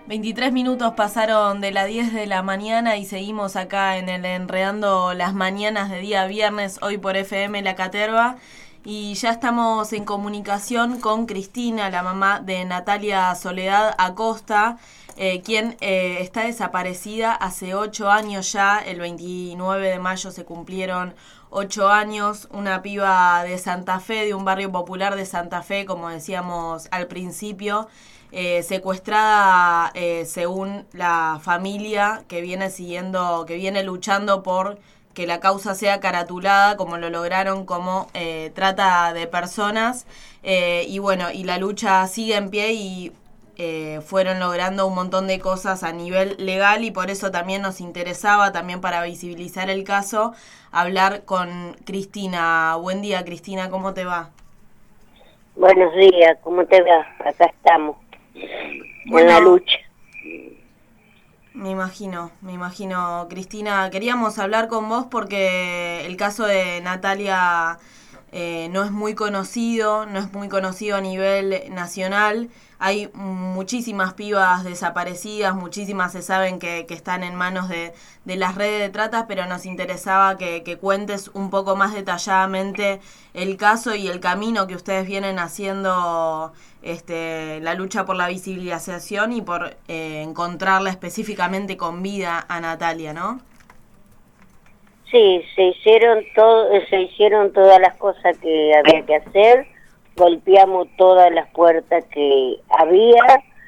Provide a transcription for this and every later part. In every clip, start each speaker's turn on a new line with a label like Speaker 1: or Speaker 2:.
Speaker 1: 23 minutos pasaron de las 10 de la mañana y seguimos acá en el Enredando las Mañanas de día viernes, hoy por FM La Caterva. Y ya estamos en comunicación con Cristina, la mamá de Natalia Soledad Acosta, quien está desaparecida hace 8 años ya. El 29 de mayo se cumplieron 8 años. Una piba de Santa Fe, de un barrio popular de Santa Fe, como decíamos al principio, secuestrada según la familia, que viene luchando por que la causa sea caratulada, como lo lograron, como trata de personas. Y bueno, y la lucha sigue en pie y fueron logrando un montón de cosas a nivel legal, y por eso también nos interesaba, también para visibilizar el caso, hablar con Cristina. Buen día, Cristina, ¿cómo te va?
Speaker 2: Buenos días, ¿cómo te va? Acá estamos,
Speaker 1: Bueno,
Speaker 2: en la lucha.
Speaker 1: Me imagino, Cristina. Queríamos hablar con vos porque el caso de Natalia no es muy conocido a nivel nacional. Hay muchísimas pibas desaparecidas, muchísimas se saben que están en manos de las redes de trata, pero nos interesaba que cuentes un poco más detalladamente el caso y el camino que ustedes vienen haciendo, la lucha por la visibilización y por encontrarla específicamente con vida a Natalia, ¿no?
Speaker 2: Sí, se hicieron todas las cosas que había que hacer, golpeamos todas las puertas que había,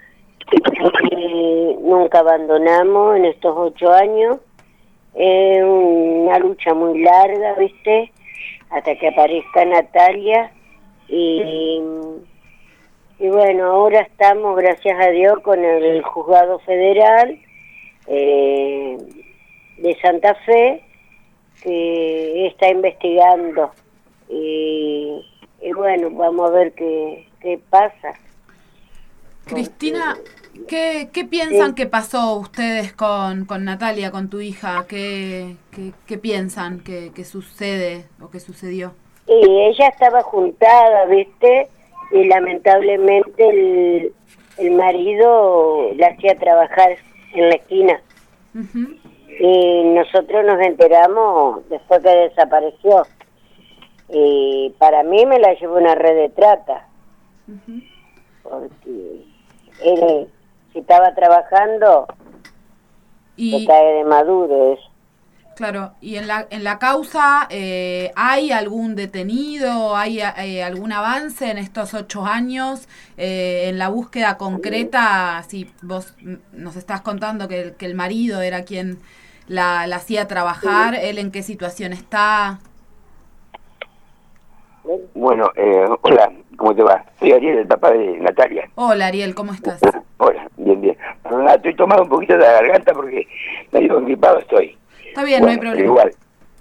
Speaker 2: nunca abandonamos en estos 8 años. Es una lucha muy larga, ¿viste? Hasta que aparezca Natalia y bueno, ahora estamos, gracias a Dios, con el Juzgado Federal de Santa Fe, que está investigando. Y bueno, vamos a ver qué pasa.
Speaker 3: Cristina, ¿qué piensan que pasó ustedes con Natalia, con tu hija? ¿Qué piensan que sucede o que sucedió?
Speaker 2: Y ella estaba juntada, ¿viste? Y lamentablemente el marido la hacía trabajar en la esquina.
Speaker 3: Uh-huh.
Speaker 2: Y nosotros nos enteramos después que desapareció. Y para mí me la llevó una red de trata.
Speaker 3: Uh-huh.
Speaker 2: Porque él, si estaba trabajando, se cae de maduro eso.
Speaker 3: Claro, y en la causa, ¿hay algún detenido? ¿Hay algún avance en estos 8 años? En la búsqueda concreta, si vos nos estás contando que el marido era quien la hacía trabajar, sí. ¿Él en qué situación está?
Speaker 4: Bueno, hola, ¿cómo te va? Soy Ariel, el papá de Natalia.
Speaker 3: Hola, Ariel, ¿cómo estás?
Speaker 4: Hola, bien. Perdona, estoy tomando un poquito de la garganta porque medio engripado estoy.
Speaker 3: Está bien,
Speaker 4: bueno,
Speaker 3: no hay problema.
Speaker 4: Igual,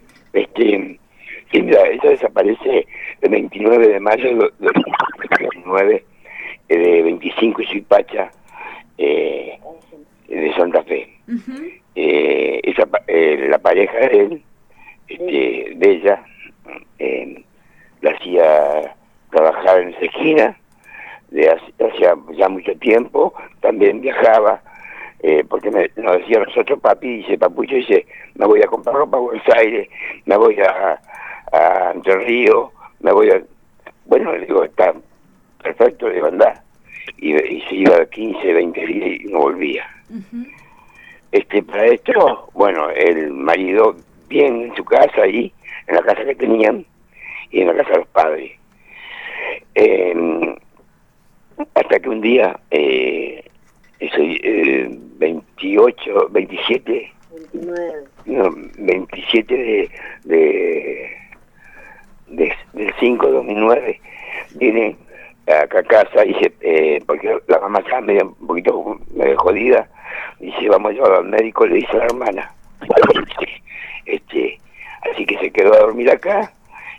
Speaker 4: sí, mira, ella desaparece el 29 de mayo de 2019, de 25 y Suipacha, de Santa Fe.
Speaker 3: Uh-huh.
Speaker 4: La pareja de él, de ella, la hacía trabajar en esa esquina, hacía ya mucho tiempo, también viajaba, porque nos decía nosotros, papi, dice, papucho, dice, me voy a comprar ropa a Buenos Aires, me voy a Entre Ríos, me voy a... Bueno, le digo, está perfecto, de andar. Y se iba 15, 20 días y no volvía.
Speaker 3: Uh-huh.
Speaker 4: Para esto, bueno, el marido bien en su casa ahí, en la casa que tenían, y en la casa de los padres. Hasta que un día, 28, 27,
Speaker 2: 29.
Speaker 4: No, 27 del 5 de 2009, viene acá a casa y dice, porque la mamá estaba un poquito jodida, dice, vamos a llevarlo al médico, le dice a la hermana. Así que se quedó a dormir acá.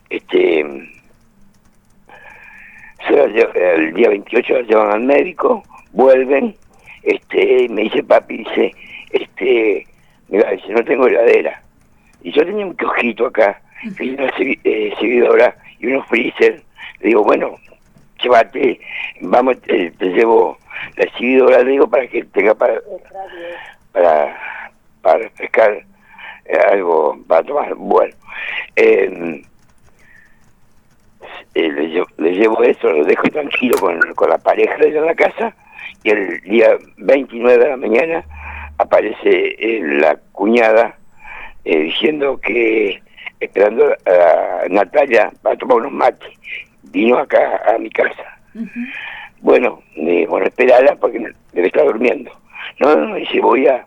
Speaker 4: El día 28 la llevan al médico, vuelven, me dice papi, dice, mira, dice, no tengo heladera. Y yo tenía un kiosquito acá, que hay una seguidora y unos freezer. Le digo, bueno, llévate, vamos, te llevo le sigo la digo para que tenga para refrescar algo para tomar. Bueno, le llevo eso, lo dejo tranquilo con la pareja de ella en la casa, y el día 29 de la mañana aparece la cuñada diciendo que esperando a Natalia para tomar unos mates. Vino acá a mi casa. Bueno, esperala porque debe estar durmiendo. No, dice, voy a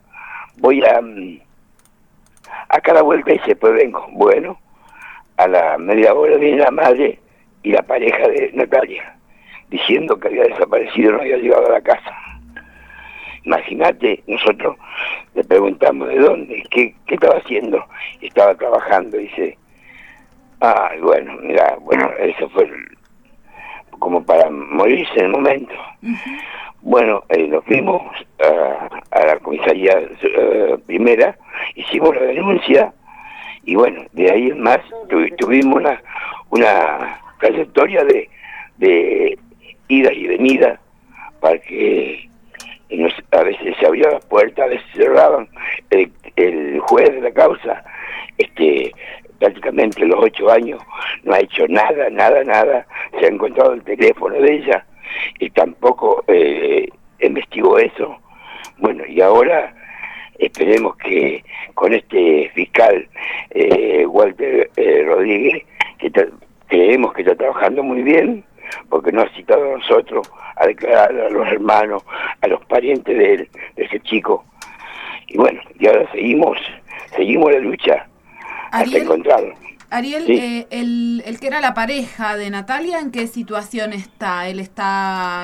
Speaker 4: acá a la vuelta y después vengo. Bueno, a la media hora viene la madre y la pareja de Natalia, diciendo que había desaparecido, no había llegado a la casa. Imagínate, nosotros le preguntamos de dónde, qué estaba haciendo, y estaba trabajando, dice. Bueno, mira, eso fue como para morirse en el momento. Bueno, nos fuimos a la comisaría primera, hicimos la denuncia, y bueno, de ahí en más tuvimos una trayectoria de ida y venida, para que a veces se abrían las puertas, a veces se cerraban. El juez de la causa, prácticamente los 8 años, no ha hecho nada, se ha encontrado el teléfono de ella, y tampoco investigó eso. Bueno, y ahora esperemos que con este fiscal Walter Rodríguez, que creemos que está trabajando muy bien, porque nos ha citado a nosotros a declarar a los hermanos, a los parientes de ese chico. Y bueno, y ahora seguimos la lucha hasta encontrarlo.
Speaker 3: Ariel,
Speaker 4: ¿Sí?
Speaker 3: El que era la pareja de Natalia, ¿en qué situación está? ¿Él está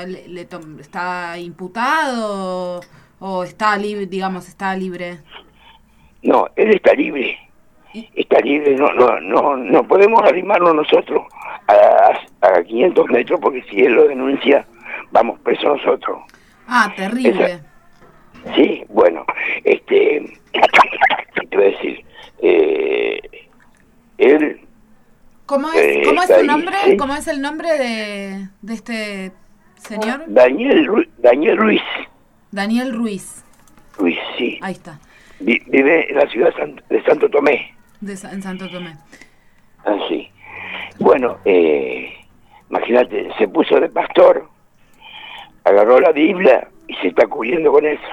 Speaker 3: imputado o está libre, está libre?
Speaker 4: No, él está libre. Está libre, no podemos arrimarnos nosotros a 500 metros, porque si él lo denuncia, vamos presos nosotros.
Speaker 3: Terrible.
Speaker 4: Sí, bueno, ¿qué te voy a decir? Él...
Speaker 3: ¿Cómo es su
Speaker 4: ahí,
Speaker 3: nombre?
Speaker 4: ¿sí?
Speaker 3: ¿Cómo es el nombre de este señor?
Speaker 4: Daniel Ruiz.
Speaker 3: Daniel Ruiz.
Speaker 4: Ruiz, sí.
Speaker 3: Ahí está.
Speaker 4: Vive en la ciudad de Santo Tomé.
Speaker 3: En Santo Tomé.
Speaker 4: Así. Bueno, imagínate, se puso de pastor, agarró la Biblia y se está cubriendo con eso.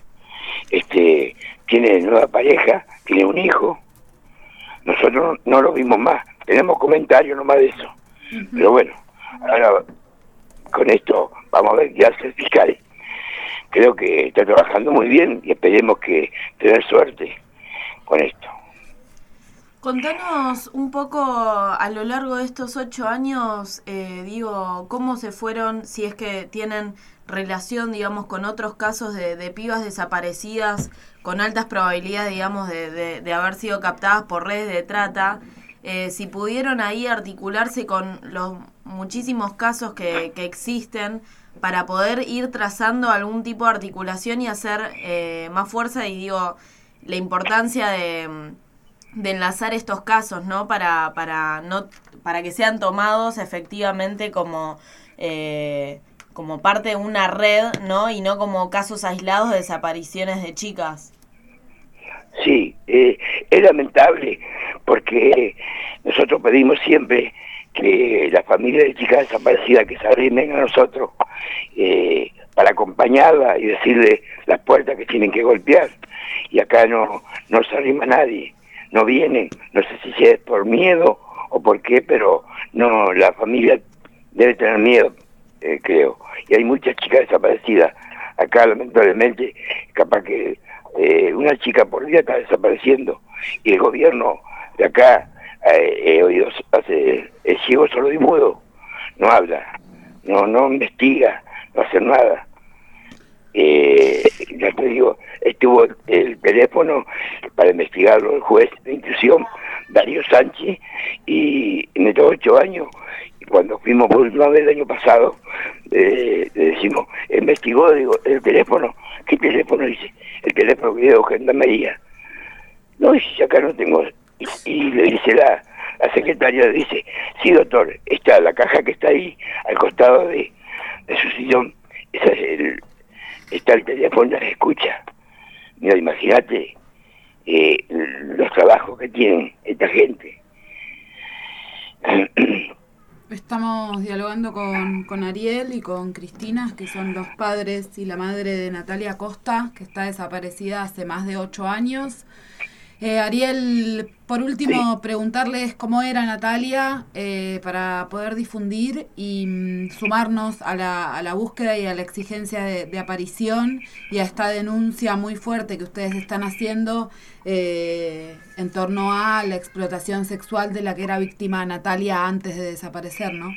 Speaker 4: Tiene nueva pareja, tiene un hijo. Nosotros no lo vimos más, tenemos comentarios nomás de eso. Pero bueno, ahora con esto vamos a ver qué hace el fiscal. Creo que está trabajando muy bien y esperemos que tener suerte con esto.
Speaker 1: Contanos un poco a lo largo de estos 8 años, cómo se fueron, si es que tienen relación, digamos, con otros casos de pibas desaparecidas con altas probabilidades, digamos, de haber sido captadas por redes de trata, si pudieron ahí articularse con los muchísimos casos que existen para poder ir trazando algún tipo de articulación y hacer más fuerza, y la importancia de enlazar estos casos, ¿no? Para que sean tomados efectivamente como parte de una red, ¿no? Y no como casos aislados de desapariciones de chicas.
Speaker 4: Sí, es lamentable, porque nosotros pedimos siempre que las familias de chicas desaparecidas que se arrimen a nosotros para acompañarla y decirle las puertas que tienen que golpear, y acá no se arrima nadie. No vienen, no sé si es por miedo o por qué, pero no, la familia debe tener miedo, creo. Y hay muchas chicas desaparecidas. Acá, lamentablemente, capaz que una chica por día está desapareciendo. Y el gobierno de acá, he oído, es ciego, sordo y mudo. No habla, no investiga, no hace nada. Ya te digo, estuvo el teléfono para investigarlo el juez de instrucción Darío Sánchez, y en estos 8 años, cuando fuimos por última vez el año pasado, le decimos, investigó, digo, el teléfono. ¿Qué teléfono? Dice, el teléfono que dio Gendarmería. No, dice, acá no tengo. Y le dice la secretaria, le dice, sí, doctor, está la caja que está ahí al costado de su sillón, ese es está el teléfono, las escucha. Mira, imagínate los trabajos que tienen esta gente.
Speaker 3: Estamos dialogando con Ariel y con Cristina, que son los padres y la madre de Natalia Costa, que está desaparecida hace más de 8 años. Ariel, por último, sí, preguntarles cómo era Natalia para poder difundir y sumarnos a la búsqueda y a la exigencia de aparición y a esta denuncia muy fuerte que ustedes están haciendo en torno a la explotación sexual de la que era víctima Natalia antes de desaparecer, ¿no?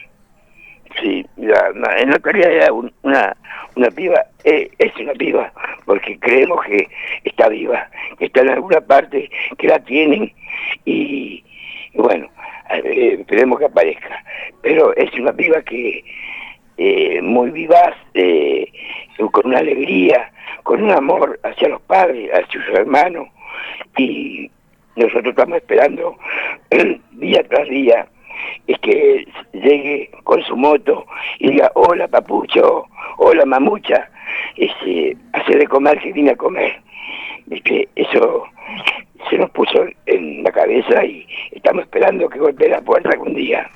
Speaker 4: Sí, mira, Natalia era una piba, es una piba, porque creemos que está viva, que está en alguna parte, que la tienen, y bueno, esperemos que aparezca. Pero es una piba que muy vivaz, con una alegría, con un amor hacia los padres, hacia sus hermanos, y nosotros estamos esperando día tras día es que llegue con su moto y diga: hola papucho, hola mamucha, hace de comer que vine a comer. Eso se nos puso en la cabeza y estamos esperando que golpee la puerta algún día.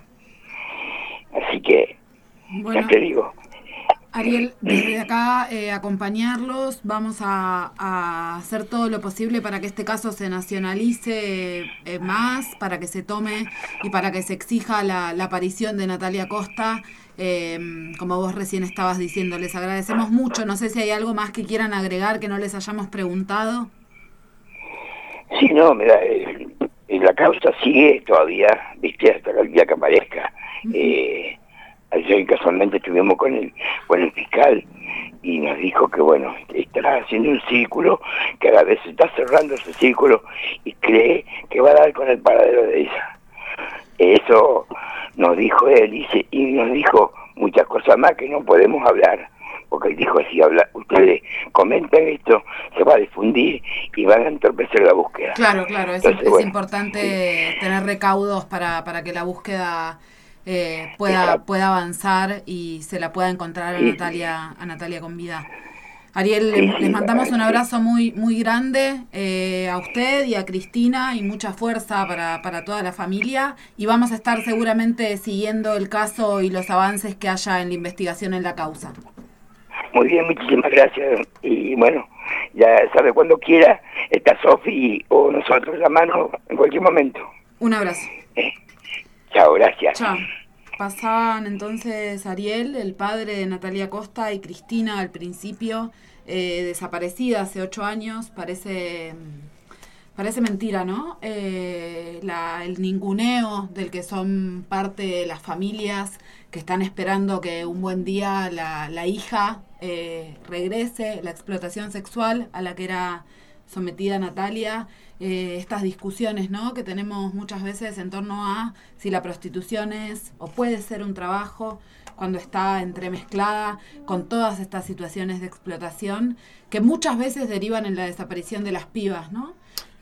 Speaker 4: Así que, bueno, ya te digo.
Speaker 3: Ariel, desde acá acompañarlos, vamos a hacer todo lo posible para que este caso se nacionalice más, para que se tome y para que se exija la aparición de Natalia Costa, como vos recién estabas diciendo. Les agradecemos mucho, no sé si hay algo más que quieran agregar que no les hayamos preguntado.
Speaker 4: Sí, no, mira, la causa sigue todavía, viste, hasta el día que aparezca. Ayer casualmente estuvimos con el fiscal y nos dijo que bueno, estará haciendo un círculo, que a la vez está cerrando ese círculo y cree que va a dar con el paradero de ella. Eso nos dijo él y nos dijo muchas cosas más que no podemos hablar, porque dijo: si ustedes comentan esto, se va a difundir y van a entorpecer la búsqueda.
Speaker 3: Claro, entonces, es importante tener recaudos para que la búsqueda pueda avanzar y se la pueda encontrar a Natalia con vida. Ariel, les mandamos un abrazo muy muy grande a usted y a Cristina, y mucha fuerza para toda la familia, y vamos a estar seguramente siguiendo el caso y los avances que haya en la investigación en la causa.
Speaker 4: Muy bien, muchísimas gracias, y bueno, ya sabe, cuando quiera está Sofi o nosotros la mano en cualquier momento.
Speaker 3: Un abrazo.
Speaker 4: Chao, gracias.
Speaker 3: Chao. Pasaban entonces Ariel, el padre de Natalia Costa, y Cristina al principio, desaparecida hace 8 años. Parece mentira, ¿no? El ninguneo del que son parte las familias que están esperando que un buen día la hija regrese, la explotación sexual a la que era sometida Natalia. Estas discusiones, ¿no?, que tenemos muchas veces en torno a si la prostitución es o puede ser un trabajo, cuando está entremezclada con todas estas situaciones de explotación que muchas veces derivan en la desaparición de las pibas, ¿no?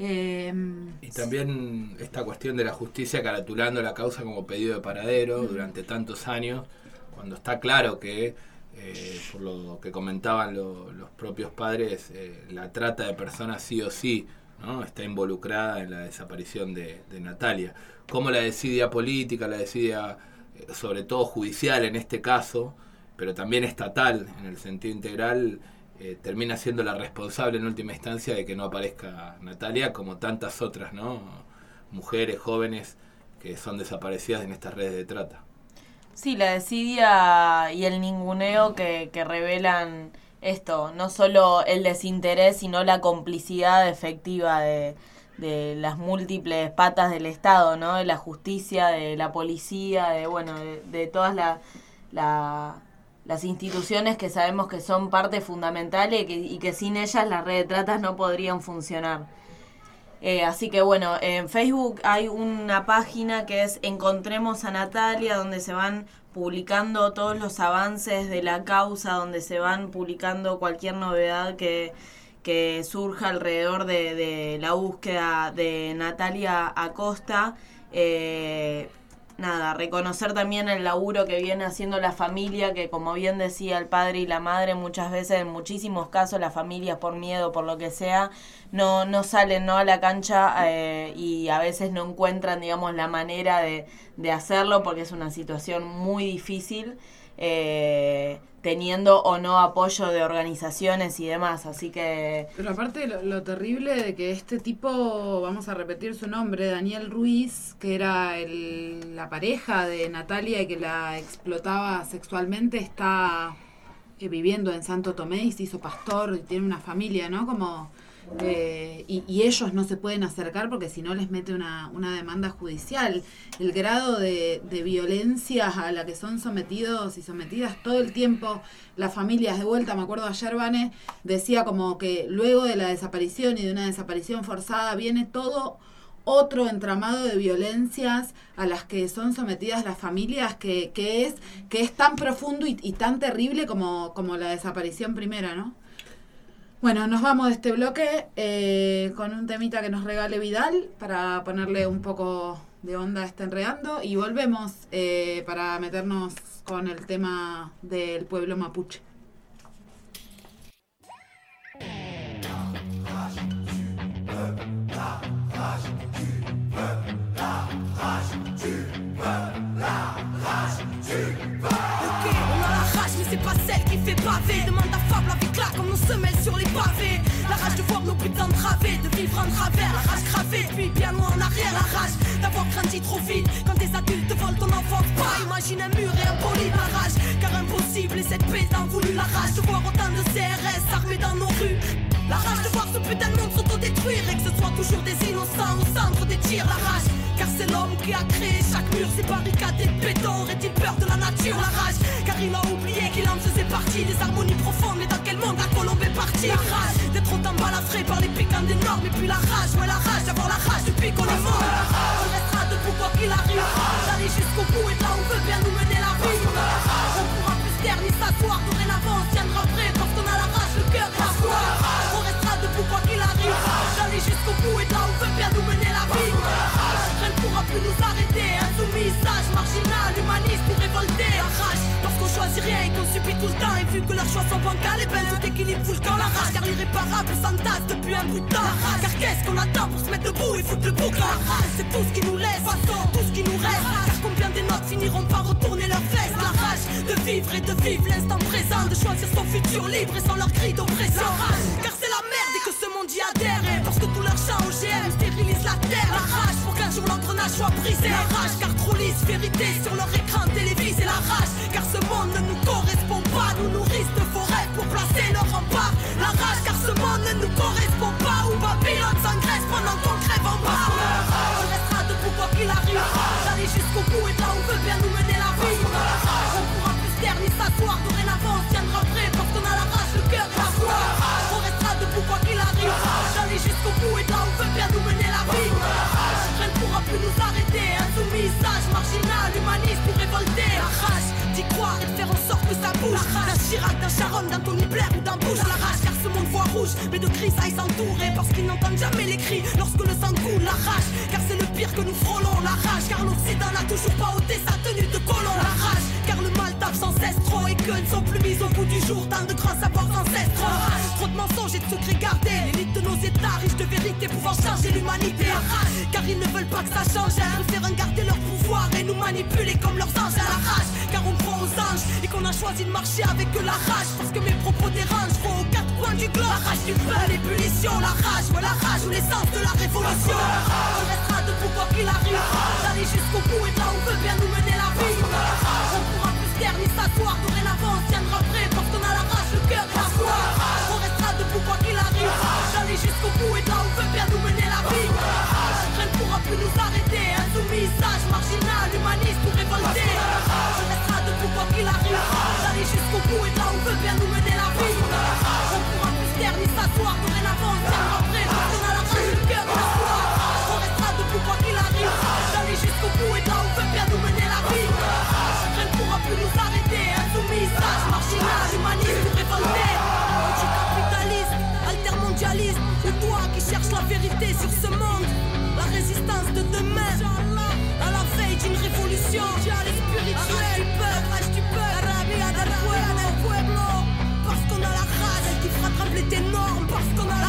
Speaker 5: Y también esta cuestión de la justicia caratulando la causa como pedido de paradero durante tantos años, cuando está claro que por lo que comentaban los propios padres, la trata de personas sí o sí, ¿no?, está involucrada en la desaparición de Natalia. Como la desidia política, la desidia sobre todo judicial en este caso, pero también estatal en el sentido integral, termina siendo la responsable en última instancia de que no aparezca Natalia, como tantas otras, ¿no?, mujeres jóvenes que son desaparecidas en estas redes de trata.
Speaker 1: Sí, la desidia y el ninguneo que revelan esto, no solo el desinterés, sino la complicidad efectiva de las múltiples patas del Estado, ¿no? De la justicia, de la policía, de todas las instituciones que sabemos que son parte fundamental y que sin ellas las redes de tratas no podrían funcionar. Así que bueno, en Facebook hay una página que es Encontremos a Natalia, donde se van publicando todos los avances de la causa, donde se van publicando cualquier novedad que surja alrededor de la búsqueda de Natalia Acosta. nada, reconocer también el laburo que viene haciendo la familia, que como bien decía el padre y la madre, muchas veces, en muchísimos casos, las familias por miedo, por lo que sea, no salen, ¿no?, a la cancha y a veces no encuentran, digamos, la manera de hacerlo, porque es una situación muy difícil, teniendo o no apoyo de organizaciones y demás, así que...
Speaker 3: Pero aparte lo terrible de que este tipo, vamos a repetir su nombre, Daniel Ruiz, que era la pareja de Natalia y que la explotaba sexualmente, está viviendo en Santo Tomé y se hizo pastor y tiene una familia, ¿no? Como... y ellos no se pueden acercar porque si no les mete una demanda judicial. El grado de violencia a la que son sometidos y sometidas todo el tiempo las familias. De vuelta, me acuerdo ayer Vane decía como que luego de la desaparición y de una desaparición forzada viene todo otro entramado de violencias a las que son sometidas las familias que es tan profundo y tan terrible como la desaparición primera, ¿no? Bueno, nos vamos de este bloque con un temita que nos regale Vidal para ponerle un poco de onda a este Enredando y volvemos para meternos con el tema del pueblo mapuche.
Speaker 6: C'est pas celle qui fait baver. Demande à Fable avec là comme nos semelles sur les pavés. La rage de voir nos putains través, de vivre en travers. La rage gravée, puis bien loin en arrière. La rage d'avoir grandi trop vite. Quand des adultes volent ton enfance, pas imagine un mur et un poli. La rage, car impossible et cette paix t'en voulu. La rage de voir autant de CRS armés dans nos rues. La rage de voir ce putain de monde s'autodétruire et que ce soit toujours des innocents au centre des tirs. La rage, car c'est l'homme qui a créé chaque mur, ces barricades et béton. Aurait-il peur de la nature? La rage, car il a oublié qu'il en faisait partie. Des harmonies profondes, mais dans quel monde la colombe est partie? La rage d'être autant balafré par les piquants des normes. Et puis la rage, ouais la rage d'avoir la rage depuis qu'on est mort. On restera debout quoi qu'il arrive, d'aller jusqu'au bout et là on veut bien nous mener la vie. On pourra plus se taire ni s'asseoir, dorénavant on tiendra prêt parce qu'on a la rage, le cœur et la foi. On restera debout quoi qu'il arrive, d'aller jusqu'au bout et là on veut bien nous mener la vie. Rien ne pourra plus nous arrêter, insoumis, sage, marginal, humaniste ou révolté. La rage, parce qu'on choisit rien et qu'on subit tout le temps. Et vu que leurs choix sont bancals, et ben tout équilibre fout le camp. La rage, car l'irréparable s'entasse depuis un bout de temps. La rage, car qu'est-ce qu'on attend pour se mettre debout et foutre le bouc? La rage, c'est tout ce qui nous laisse, tout ce qui nous reste. Car combien des notes finiront par retourner leurs fesses? La rage, de vivre et de vivre l'instant présent, de choisir son futur libre et sans leur cri d'oppression. La rage, car c'est la merde et que ce monde y adhère. Et parce que tout leur chant OGM stérilise la terre. La rage, pour qu'un jour l'engrenage soit brisé. La rage, car trop lisse, vérité sur leur écran télévisé. La rage, car ce monde ne nous correspond pas. Nous nourrissent de faux rêves pour placer leur rempart. La rage, car ce monde ne nous correspond pas. Où Babylone s'engraisse pendant qu'on crève en bas. On restera debout quoi qu'il arrive, d'aller jusqu'au bout et là on veut bien nous mener la vie. On pourra plus se taire ni s'asseoir, dorénavant on tiendra prêt parce qu'on a la rage, le cœur et la foi. On restera debout quoi qu'il arrive, d'aller jusqu'au bout et là on veut bien nous mener la vie. Rien ne pourra plus nous arrêter, insoumis, sage, marginal, humaniste ou révolté. La rage d'y croire et de faire en sorte que ça bouge. D'un Chirac, d'un Sharon, d'un Tony Blair ou d'un Bush. La rage car ce monde voit rouge, mais de grisailles s'entourer parce qu'ils n'entendent jamais les cris lorsque le sang coule. La rage car c'est le pire que nous frôlons. La rage car l'Occident n'a toujours pas ôté sa tenue de colon. La rage car le mal tape sans cesse trop et que ne sont plus mis au bout du jour tant de grands savoirs ancestraux. Trop de mensonges et de secrets gardés, l'élite de nos états riches de vérité pouvant changer l'humanité. La rage car ils ne veulent pas que ça change, ils préfèrent garder leur pouvoir et nous manipuler comme leurs anges. La rage car on croit aux anges et qu'on a choisi de marcher avec la rage parce que mes propos dérangent, faut aux quatre coins du globe. La rage du peuple, l'ébullition, la rage, ouais la rage ou l'essence de la révolution. On restera debout quoi qu'il arrive, d'aller jusqu'au bout et là on veut bien nous mener la vie. On pourra plus se taire ni s'asseoir, dorénavant on tiendra prêt parce qu'on a la rage, le cœur et la foi. On restera debout quoi qu'il arrive, d'aller jusqu'au bout et là on veut bien nous mener la vie. Rien ne pourra plus nous arrêter, insoumis, sage, marginal, humaniste ou révolté. On restera debout quoi qu'il arrive, d'aller jusqu'au bout et là on veut bien nous mener la vie. On pourra plus se taire ni s'asseoir, dorénavant on tiendra prêt parce qu'on a la rage, le cœur et la foi. On restera debout quoi qu'il arrive, d'aller jusqu'au bout et là on veut bien nous mener la vie. Rien ne pourra plus nous arrêter, insoumis, sage, marginal, humaniste ou révolté. Anticapitaliste, altermondialiste, ou toi qui cherches la vérité sur ce monde. La résistance de demain, à la veille d'une révolution. parce qu'on a la